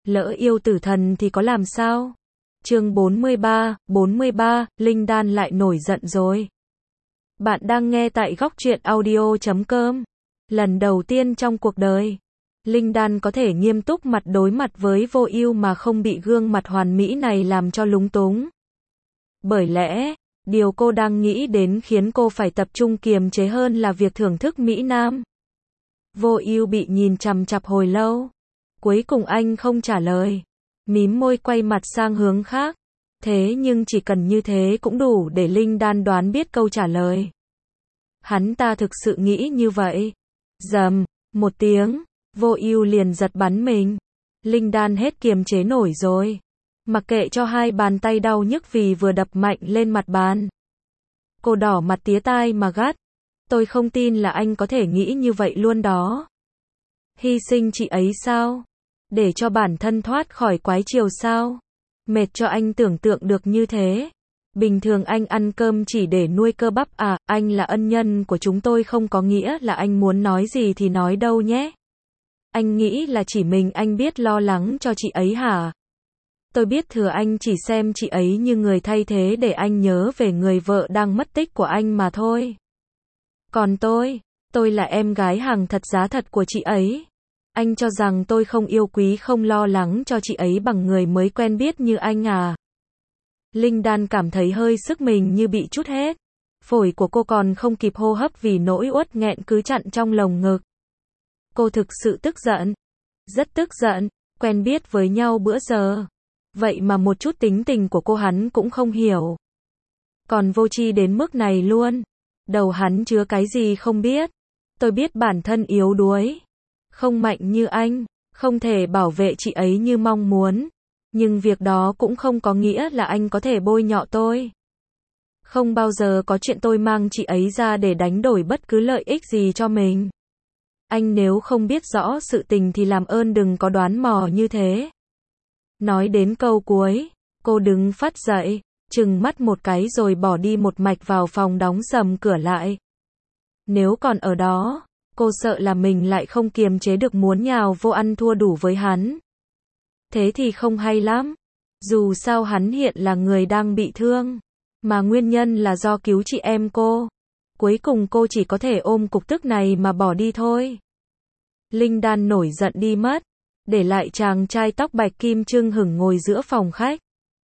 Lỡ yêu tử thần thì có làm sao? Chương 43, Linh Đan lại nổi giận rồi. Bạn đang nghe tại góc truyện audio.com. Lần đầu tiên trong cuộc đời, Linh Đan có thể nghiêm túc mặt đối mặt với Vô Ưu mà không bị gương mặt hoàn mỹ này làm cho lúng túng. Bởi lẽ, điều cô đang nghĩ đến khiến cô phải tập trung kiềm chế hơn là việc thưởng thức mỹ nam. Vô Ưu bị nhìn chằm chằm hồi lâu. Cuối cùng anh không trả lời. Mím môi quay mặt sang hướng khác. Thế nhưng chỉ cần như thế cũng đủ để Linh Đan đoán biết câu trả lời. Hắn ta thực sự nghĩ như vậy. Rầm, một tiếng, Vô Ưu liền giật bắn mình. Linh Đan hết kiềm chế nổi rồi. Mặc kệ cho hai bàn tay đau nhức vì vừa đập mạnh lên mặt bàn. Cô đỏ mặt tía tai mà gắt. Tôi không tin là anh có thể nghĩ như vậy luôn đó. Hy sinh chị ấy sao? Để cho bản thân thoát khỏi quái chiều sao? Mệt cho anh tưởng tượng được như thế. Bình thường anh ăn cơm chỉ để nuôi cơ bắp à, anh là ân nhân của chúng tôi không có nghĩa là anh muốn nói gì thì nói đâu nhé. Anh nghĩ là chỉ mình anh biết lo lắng cho chị ấy hả? Tôi biết thừa anh chỉ xem chị ấy như người thay thế để anh nhớ về người vợ đang mất tích của anh mà thôi. Còn tôi là em gái hàng thật giá thật của chị ấy. Anh cho rằng tôi không yêu quý không lo lắng cho chị ấy bằng người mới quen biết như anh à? Linh Đan cảm thấy hơi sức mình như bị trút hết. Phổi của cô còn không kịp hô hấp vì nỗi uất nghẹn cứ chặn trong lồng ngực. Cô thực sự tức giận. Rất tức giận, quen biết với nhau bữa giờ. Vậy mà một chút tính tình của cô hắn cũng không hiểu. Còn vô tri đến mức này luôn. Đầu hắn chứa cái gì không biết. Tôi biết bản thân yếu đuối. Không mạnh như anh, không thể bảo vệ chị ấy như mong muốn. Nhưng việc đó cũng không có nghĩa là anh có thể bôi nhọ tôi. Không bao giờ có chuyện tôi mang chị ấy ra để đánh đổi bất cứ lợi ích gì cho mình. Anh nếu không biết rõ sự tình thì làm ơn đừng có đoán mò như thế. Nói đến câu cuối, cô đứng phắt dậy, trừng mắt một cái rồi bỏ đi một mạch vào phòng đóng sầm cửa lại. Nếu còn ở đó, cô sợ là mình lại không kiềm chế được muốn nhào vô ăn thua đủ với hắn. Thế thì không hay lắm. Dù sao hắn hiện là người đang bị thương, mà nguyên nhân là do cứu chị em cô. Cuối cùng cô chỉ có thể ôm cục tức này mà bỏ đi thôi. Linh Đan nổi giận đi mất, để lại chàng trai tóc bạch kim chưng hửng ngồi giữa phòng khách.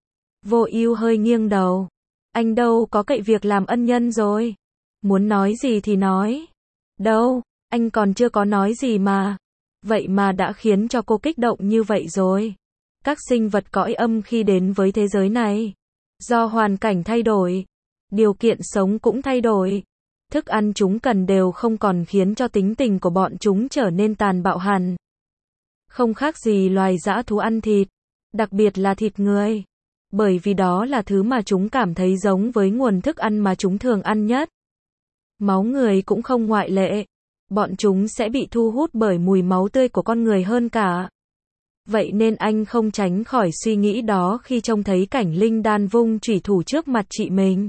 Vô Ưu hơi nghiêng đầu. Anh đâu có cậy việc làm ân nhân rồi. Muốn nói gì thì nói. Đâu, anh còn chưa có nói gì mà. Vậy mà đã khiến cho cô kích động như vậy rồi. Các sinh vật cõi âm khi đến với thế giới này, do hoàn cảnh thay đổi, điều kiện sống cũng thay đổi. Thức ăn chúng cần đều không còn khiến cho tính tình của bọn chúng trở nên tàn bạo hẳn. Không khác gì loài dã thú ăn thịt, đặc biệt là thịt người. Bởi vì đó là thứ mà chúng cảm thấy giống với nguồn thức ăn mà chúng thường ăn nhất. Máu người cũng không ngoại lệ. Bọn chúng sẽ bị thu hút bởi mùi máu tươi của con người hơn cả. Vậy nên anh không tránh khỏi suy nghĩ đó khi trông thấy cảnh Linh Đan vung chủy thủ trước mặt chị mình.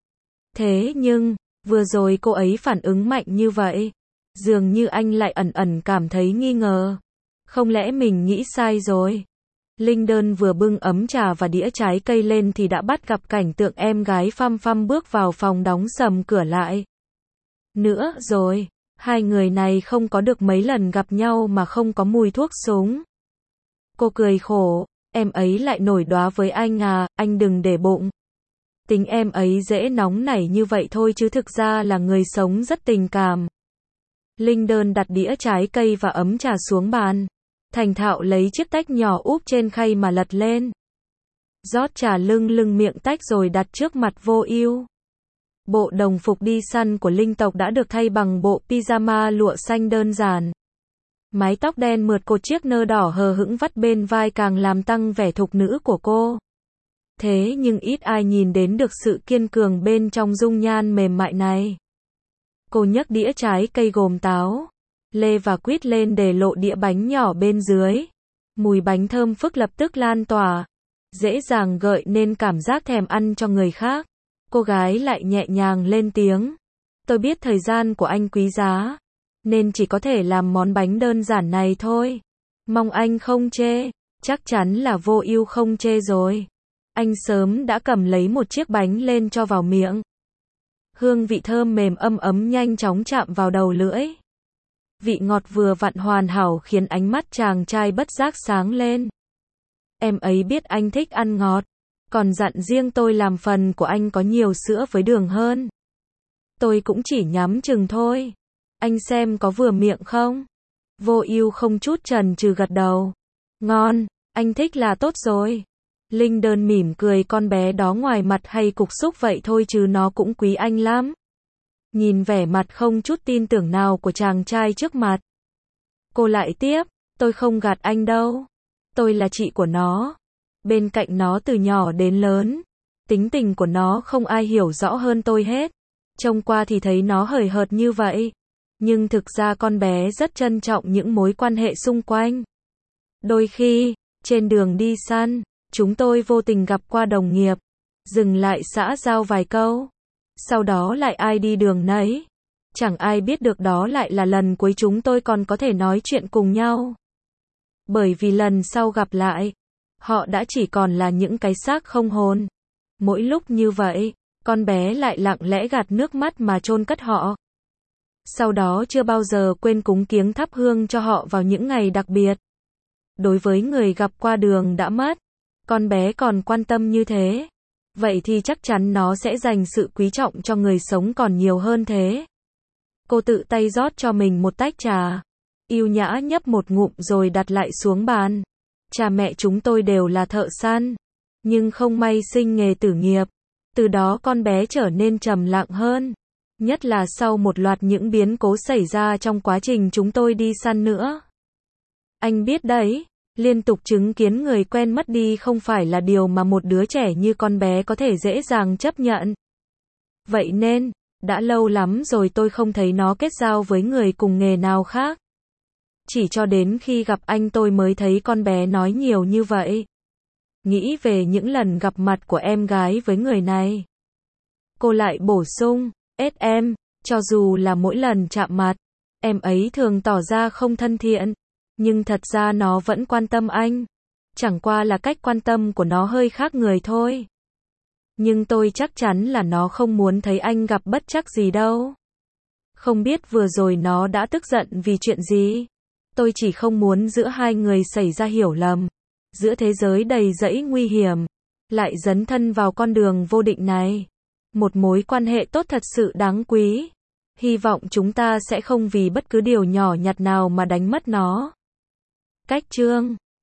Thế nhưng, vừa rồi cô ấy phản ứng mạnh như vậy. Dường như anh lại ẩn ẩn cảm thấy nghi ngờ. Không lẽ mình nghĩ sai rồi? Linh Đan vừa bưng ấm trà và đĩa trái cây lên thì đã bắt gặp cảnh tượng em gái phăm phăm bước vào phòng đóng sầm cửa lại. Nữa rồi, hai người này không có được mấy lần gặp nhau mà không có mùi thuốc súng. Cô cười khổ, em ấy lại nổi đoá với anh à, anh đừng để bụng. Tính em ấy dễ nóng nảy như vậy thôi chứ thực ra là người sống rất tình cảm. Linh Đan đặt đĩa trái cây và ấm trà xuống bàn. Thành thạo lấy chiếc tách nhỏ úp trên khay mà lật lên. Rót trà lưng miệng tách rồi đặt trước mặt Vô Ưu. Bộ đồng phục đi săn của linh tộc đã được thay bằng bộ pyjama lụa xanh đơn giản. Mái tóc đen mượt cột chiếc nơ đỏ hờ hững vắt bên vai càng làm tăng vẻ thục nữ của cô. Thế nhưng ít ai nhìn đến được sự kiên cường bên trong dung nhan mềm mại này. Cô nhấc đĩa trái cây gồm táo, lê và quýt lên để lộ đĩa bánh nhỏ bên dưới. Mùi bánh thơm phức lập tức lan tỏa, dễ dàng gợi nên cảm giác thèm ăn cho người khác. Cô gái lại nhẹ nhàng lên tiếng. Tôi biết thời gian của anh quý giá, nên chỉ có thể làm món bánh đơn giản này thôi. Mong anh không chê. Chắc chắn là Vô Ưu không chê rồi. Anh sớm đã cầm lấy một chiếc bánh lên cho vào miệng. Hương vị thơm mềm ấm nhanh chóng chạm vào đầu lưỡi. Vị ngọt vừa vặn hoàn hảo khiến ánh mắt chàng trai bất giác sáng lên. Em ấy biết anh thích ăn ngọt, còn dặn riêng tôi làm phần của anh có nhiều sữa với đường hơn. Tôi cũng chỉ nhắm chừng thôi. Anh xem có vừa miệng không? Vô Ưu không chút chần chừ gật đầu. Ngon, anh thích là tốt rồi. Linh Đơn mỉm cười, con bé đó ngoài mặt hay cục xúc vậy thôi chứ nó cũng quý anh lắm. Nhìn vẻ mặt không chút tin tưởng nào của chàng trai trước mặt, cô lại tiếp, tôi không gạt anh đâu. Tôi là chị của nó. Bên cạnh nó từ nhỏ đến lớn. Tính tình của nó không ai hiểu rõ hơn tôi hết. Trông qua thì thấy nó hời hợt như vậy. Nhưng thực ra con bé rất trân trọng những mối quan hệ xung quanh. Đôi khi, trên đường đi săn, chúng tôi vô tình gặp qua đồng nghiệp. Dừng lại xã giao vài câu. Sau đó lại ai đi đường nấy. Chẳng ai biết được đó lại là lần cuối chúng tôi còn có thể nói chuyện cùng nhau. Bởi vì lần sau gặp lại, họ đã chỉ còn là những cái xác không hồn. Mỗi lúc như vậy, con bé lại lặng lẽ gạt nước mắt mà chôn cất họ. Sau đó chưa bao giờ quên cúng kiếng thắp hương cho họ vào những ngày đặc biệt. Đối với người gặp qua đường đã mất, con bé còn quan tâm như thế. Vậy thì chắc chắn nó sẽ dành sự quý trọng cho người sống còn nhiều hơn thế. Cô tự tay rót cho mình một tách trà. Yêu nhã nhấp một ngụm rồi đặt lại xuống bàn. Cha mẹ chúng tôi đều là thợ săn, nhưng không may sinh nghề tử nghiệp. Từ đó con bé trở nên trầm lặng hơn. Nhất là sau một loạt những biến cố xảy ra trong quá trình chúng tôi đi săn nữa. Anh biết đấy, liên tục chứng kiến người quen mất đi không phải là điều mà một đứa trẻ như con bé có thể dễ dàng chấp nhận. Vậy nên, đã lâu lắm rồi tôi không thấy nó kết giao với người cùng nghề nào khác. Chỉ cho đến khi gặp anh tôi mới thấy con bé nói nhiều như vậy. Nghĩ về những lần gặp mặt của em gái với người này. Cô lại bổ sung, em, cho dù là mỗi lần chạm mặt, em ấy thường tỏ ra không thân thiện, nhưng thật ra nó vẫn quan tâm anh. Chẳng qua là cách quan tâm của nó hơi khác người thôi. Nhưng tôi chắc chắn là nó không muốn thấy anh gặp bất trắc gì đâu. Không biết vừa rồi nó đã tức giận vì chuyện gì. Tôi chỉ không muốn giữa hai người xảy ra hiểu lầm. Giữa thế giới đầy rẫy nguy hiểm, lại dấn thân vào con đường vô định này. Một mối quan hệ tốt thật sự đáng quý. Hy vọng chúng ta sẽ không vì bất cứ điều nhỏ nhặt nào mà đánh mất nó. Cách chương